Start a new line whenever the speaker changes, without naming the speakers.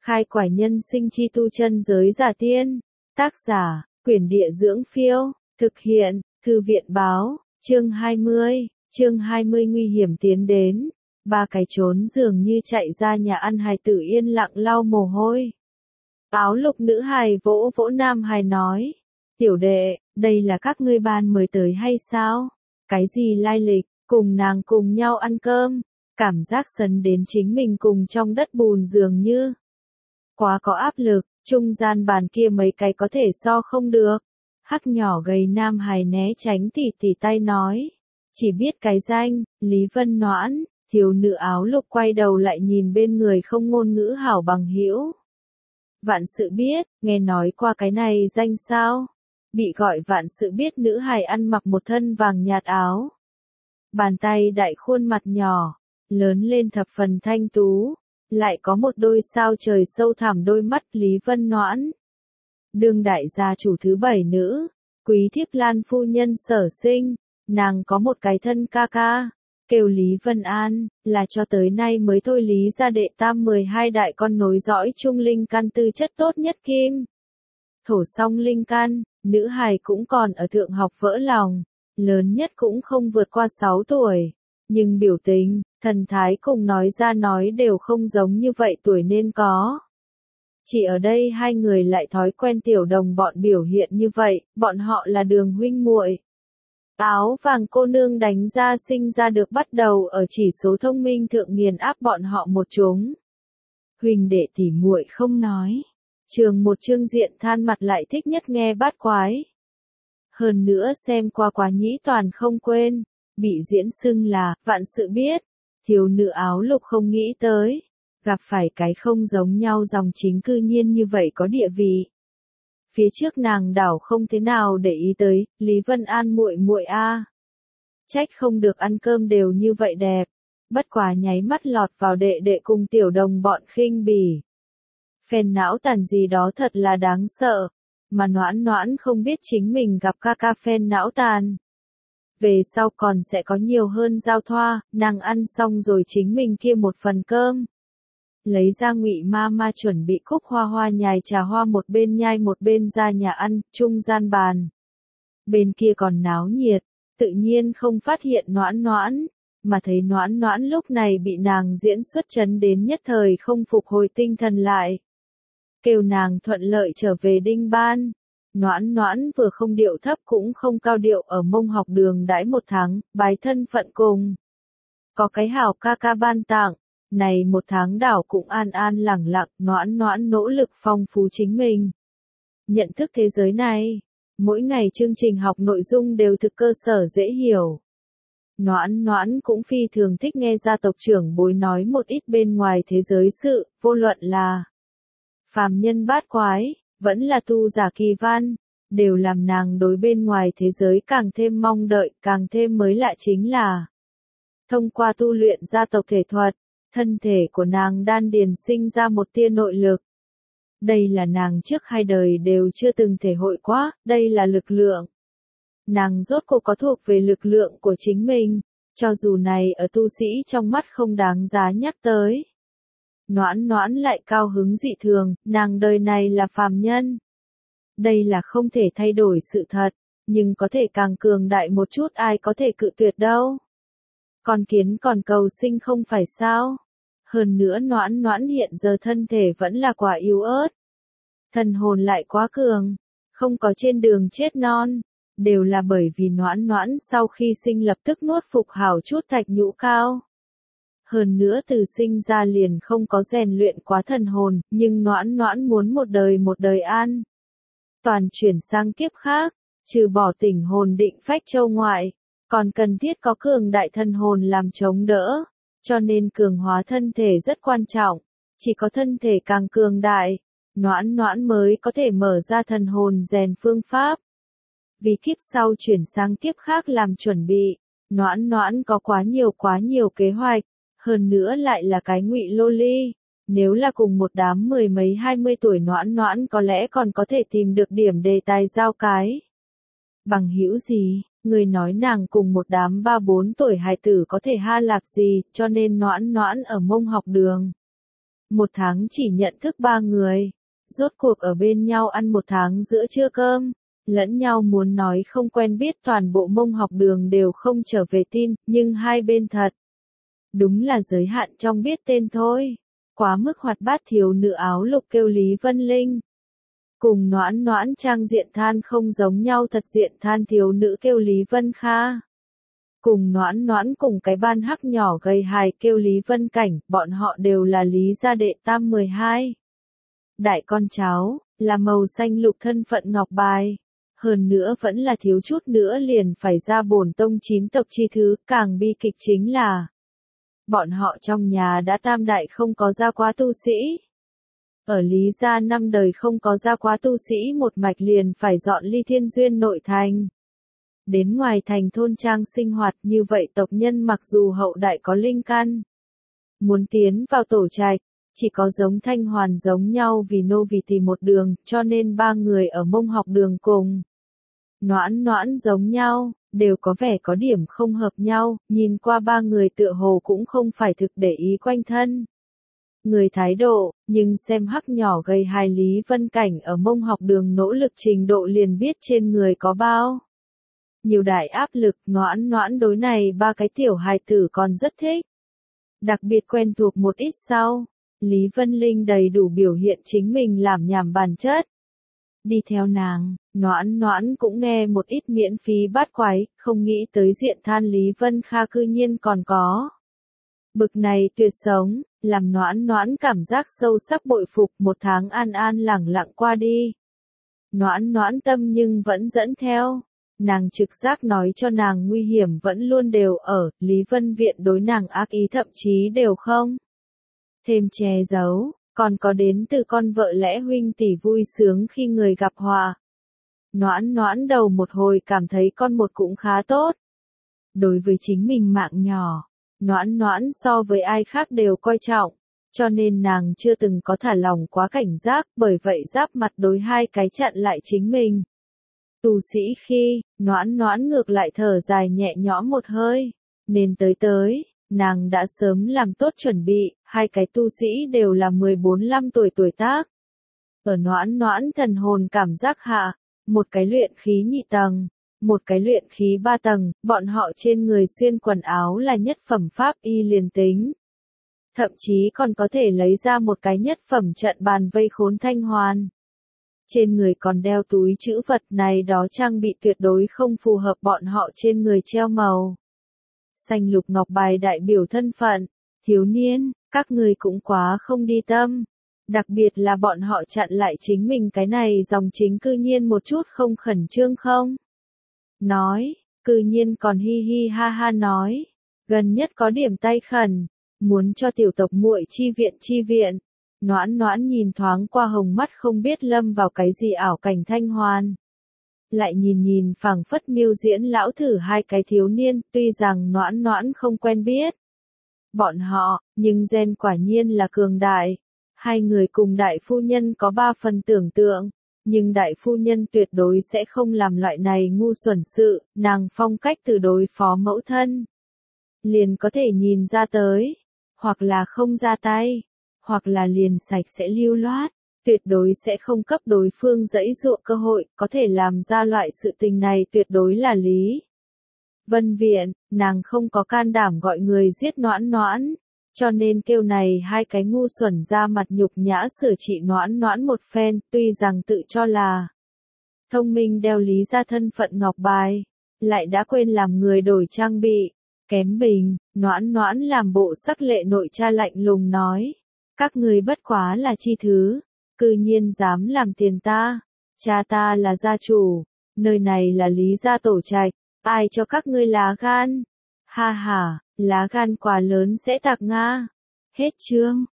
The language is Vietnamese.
Khai quải nhân sinh chi tu chân giới giả tiên. Tác giả, Quyển Địa Dưỡng Phiêu. Thực hiện, Thư viện Báo. Chương 20. Chương 20 nguy hiểm tiến đến. Ba cái trốn dường như chạy ra nhà ăn hài tử yên lặng lau mồ hôi. Áo lục nữ hài vỗ vỗ nam hài nói. Tiểu đệ, đây là các ngươi ban mới tới hay sao? Cái gì lai lịch, cùng nàng cùng nhau ăn cơm. Cảm giác sấn đến chính mình cùng trong đất bùn dường như. Quá có áp lực, trung gian bàn kia mấy cái có thể so không được. Hắc nhỏ gầy nam hài né tránh tỉ tay nói. Chỉ biết cái danh, Lý Vân Noãn, thiếu nữ áo lục quay đầu lại nhìn bên người không ngôn ngữ hảo bằng hữu. Vạn sự biết, nghe nói qua cái này danh sao? Bị gọi vạn sự biết nữ hài ăn mặc một thân vàng nhạt áo. Bàn tay đại khuôn mặt nhỏ, lớn lên thập phần thanh tú. Lại có một đôi sao trời sâu thẳm đôi mắt Lý Vân Noãn. Đương đại gia chủ thứ 7 nữ, Quý Thiếp Lan phu nhân Sở Sinh, nàng có một cái thân ca ca, kêu Lý Vân An, là cho tới nay mới thôi Lý gia đệ tam 12 đại con nối dõi chung linh căn tư chất tốt nhất kim. Thổ song linh căn, nữ hài cũng còn ở thượng học vỡ lòng, lớn nhất cũng không vượt qua 6 tuổi, nhưng biểu tình, thần thái cùng nói ra nói đều không giống như vậy tuổi nên có. Chỉ ở đây hai người lại thói quen tiểu đồng bọn biểu hiện như vậy, bọn họ là Đường huynh muội. Áo vàng cô nương đánh ra sinh ra được bắt đầu ở chỉ số thông minh thượng nghiền áp bọn họ một chúng. Huynh đệ tỉ muội không nói. Trường một chương diện than mặt lại thích nhất nghe bát quái. Hơn nữa xem qua quá nhĩ toàn không quên, bị diễn xưng là vạn sự biết. Thiếu nữ áo lục không nghĩ tới, gặp phải cái không giống nhau dòng chính cư nhiên như vậy có địa vị. Phía trước nàng đảo không thế nào để ý tới, Lý Vân An muội muội a. Trách không được ăn cơm đều như vậy đẹp, bất quá nháy mắt lọt vào đệ đệ cùng tiểu đồng bọn khinh bỉ. Phèn não tàn gì đó thật là đáng sợ, mà Noãn Noãn không biết chính mình gặp ca ca phèn não tàn. Về sau còn sẽ có nhiều hơn giao thoa, nàng ăn xong rồi chính mình kia một phần cơm. Lấy ra Ngụy ma chuẩn bị cúc hoa hoa nhài trà hoa một bên nhai một bên ra nhà ăn, trung gian bàn. Bên kia còn náo nhiệt, tự nhiên không phát hiện Noãn Noãn, mà thấy Noãn Noãn lúc này bị nàng diễn xuất chấn đến nhất thời không phục hồi tinh thần lại. Kêu nàng thuận lợi trở về đinh ban. Noãn Noãn vừa không điệu thấp cũng không cao điệu ở Mông học đường đãi 1 tháng, bái thân phận cùng. Có cái hảo ca ca ban tặng, này 1 tháng đảo cũng an an lẳng lặng, Noãn Noãn nỗ lực phong phú chính mình. Nhận thức thế giới này, mỗi ngày chương trình học nội dung đều thực cơ sở dễ hiểu. Noãn Noãn cũng phi thường thích nghe gia tộc trưởng bối nói một ít bên ngoài thế giới sự, vô luận là phàm nhân bát quái, vẫn là tu giả kỳ văn, đều làm nàng đối bên ngoài thế giới càng thêm mong đợi, càng thêm mới lạ chính là thông qua tu luyện gia tộc thể thuật, thân thể của nàng đan điền sinh ra một tia nội lực. Đây là nàng trước 2 đời đều chưa từng thể hội quá, đây là lực lượng. Nàng rốt cuộc có thuộc về lực lượng của chính mình, cho dù này ở tu sĩ trong mắt không đáng giá nhắc tới. Noãn Noãn lại cao hứng dị thường, nàng đời này là phàm nhân. Đây là không thể thay đổi sự thật, nhưng có thể càng cường đại một chút ai có thể cự tuyệt đâu. Con kiến còn cầu sinh không phải sao? Hơn nữa Noãn Noãn hiện giờ thân thể vẫn là quả yếu ớt. Thần hồn lại quá cường, không có trên đường chết non. Đều là bởi vì Noãn Noãn sau khi sinh lập tức nuốt phục hảo chút thạch nhũ cao. Hơn nữa từ sinh ra liền không có rèn luyện quá thần hồn, nhưng Noãn Noãn muốn một đời an. Toàn chuyển sang kiếp khác, trừ bỏ tỉnh hồn định phách châu ngoại, còn cần thiết có cường đại thần hồn làm chống đỡ, cho nên cường hóa thân thể rất quan trọng, chỉ có thân thể càng cường đại, Noãn Noãn mới có thể mở ra thần hồn rèn phương pháp. Vì kiếp sau chuyển sang kiếp khác làm chuẩn bị, Noãn Noãn có quá nhiều kế hoạch, hơn nữa lại là cái ngụy loli. Nếu là cùng một đám 10 mấy 20 tuổi Noãn Noãn có lẽ còn có thể tìm được điểm đề tài giao cái. Bằng hữu gì, người nói nàng cùng một đám 3-4 tuổi hài tử có thể ha lạp gì, cho nên Noãn Noãn ở Mông học đường. 1 tháng chỉ nhận thức 3 người. Rốt cuộc ở bên nhau ăn 1 tháng giữa trưa cơm. Lẫn nhau muốn nói không quen biết, toàn bộ Mông học đường đều không trở về tin, nhưng hai bên thật. Đúng là giới hạn trong biết tên thôi. Quá mức hoạt bát thiếu nữ áo lục kêu Lý Vân Linh. Cùng Noãn Noãn trang diện than không giống nhau, thật diện than thiếu nữ kêu Lý Vân Kha. Cùng Noãn Noãn cùng cái ban hắc nhỏ gầy hài kêu Lý Vân Cảnh, bọn họ đều là Lý gia đệ tam 12. Đại con cháu, là màu xanh lục thân phận ngọc bài. Hơn nữa vẫn là thiếu chút nữa liền phải ra bổn tông 9 tộc chi thứ, càng bi kịch chính là bọn họ trong nhà đã tam đại không có ra quá tu sĩ. Ở Lý gia 5 đời không có ra quá tu sĩ, một mạch liền phải dọn ly Thiên Duyên nội thành. Đến ngoài thành thôn trang sinh hoạt, như vậy tộc nhân mặc dù hậu đại có linh căn, muốn tiến vào tổ trạch, chỉ có giống Thanh Hoàn giống nhau vì nô vì tỳ một đường, cho nên 3 người ở Mông học đường cùng Noãn Noãn giống nhau, đều có vẻ có điểm không hợp nhau, nhìn qua 3 người tựa hồ cũng không phải thực để ý quanh thân người thái độ, nhưng xem hắc nhỏ gầy hài Lý Vân Cảnh ở Mông học đường nỗ lực trình độ liền biết trên người có bao nhiều đại áp lực. Noãn Noãn đối này 3 cái tiểu hài tử còn rất thích. Đặc biệt quen thuộc một ít sau, Lý Vân Linh đầy đủ biểu hiện chính mình làm nhảm bản chất. Đi theo nàng, Noãn Noãn cũng nghe một ít miễn phí bát quái, không nghĩ tới diện than Lý Vân Kha cư nhiên còn có bực này tuyệt sống, làm Noãn Noãn cảm giác sâu sắc bội phục. 1 tháng an an lẳng lặng qua đi. Noãn Noãn tâm nhưng vẫn dẫn theo. Nàng trực giác nói cho nàng nguy hiểm vẫn luôn đều ở, Lý Vân Viện đối nàng ác ý thậm chí đều không thêm che giấu, còn có đến từ con vợ lẽ huynh tỷ vui sướng khi người gặp họa. Noãn Noãn đầu một hồi cảm thấy con một cũng khá tốt. Đối với chính mình mạng nhỏ, Noãn Noãn so với ai khác đều coi trọng, cho nên nàng chưa từng có thả lòng quá cảnh giác, bởi vậy giáp mặt đối 2 cái chặn lại chính mình. Tu sĩ khi, Noãn Noãn ngược lại thở dài nhẹ nhõm một hơi, nên tới, nàng đã sớm làm tốt chuẩn bị, 2 cái tu sĩ đều là 14-15 tuổi tác. Ở Noãn Noãn thần hồn cảm giác hạ, một cái luyện khí nhị tầng, một cái luyện khí 3 tầng, bọn họ trên người xuyên quần áo là nhất phẩm pháp y liền tính. Thậm chí còn có thể lấy ra một cái nhất phẩm trận bàn vây khốn Thanh Hoàn. Trên người còn đeo túi trữ vật, này đó trang bị tuyệt đối không phù hợp bọn họ trên người treo màu xanh lục ngọc bài đại biểu thân phận. Thiếu niên, các người cũng quá không đi tâm. Đặc biệt là bọn họ chặn lại chính mình cái này dòng chính cư nhiên một chút không khẩn trương không. Nói, cư nhiên còn hi hi ha ha nói. Gần nhất có điểm tay khẩn, muốn cho tiểu tộc muội chi viện. Noãn Noãn nhìn thoáng qua hồng mắt không biết lâm vào cái gì ảo cảnh Thanh Hoàn. Lại nhìn phảng phất miêu diễn lão thử 2 cái thiếu niên, tuy rằng Noãn Noãn không quen biết bọn họ, nhưng gen quả nhiên là cường đại. 2 người cùng đại phu nhân có 3 phần tưởng tượng, nhưng đại phu nhân tuyệt đối sẽ không làm loại này ngu xuẩn sự, nàng phong cách từ đối phó mẫu thân liền có thể nhìn ra tới, hoặc là không ra tay, hoặc là liền sạch sẽ lưu loát, tuyệt đối sẽ không cấp đối phương giãy giụa cơ hội, có thể làm ra loại sự tình này tuyệt đối là Lý Vân Viện. Nàng không có can đảm gọi người giết Noãn Noãn, cho nên kêu này 2 cái ngu xuẩn ra mặt nhục nhã sửa trị Noãn Noãn một phen, tuy rằng tự cho là thông minh đeo Lý gia thân phận ngọc bài, lại đã quên làm người đổi trang bị. Kém bình, Noãn Noãn làm bộ sắc lệ nội cha lạnh lùng nói, các người bất quá là chi thứ, cư nhiên dám làm tiền ta, cha ta là gia chủ, nơi này là Lý gia tổ trạch, ai cho các ngươi lá gan? Ha ha, lá gan quá lớn sẽ tạc Nga. Hết chương.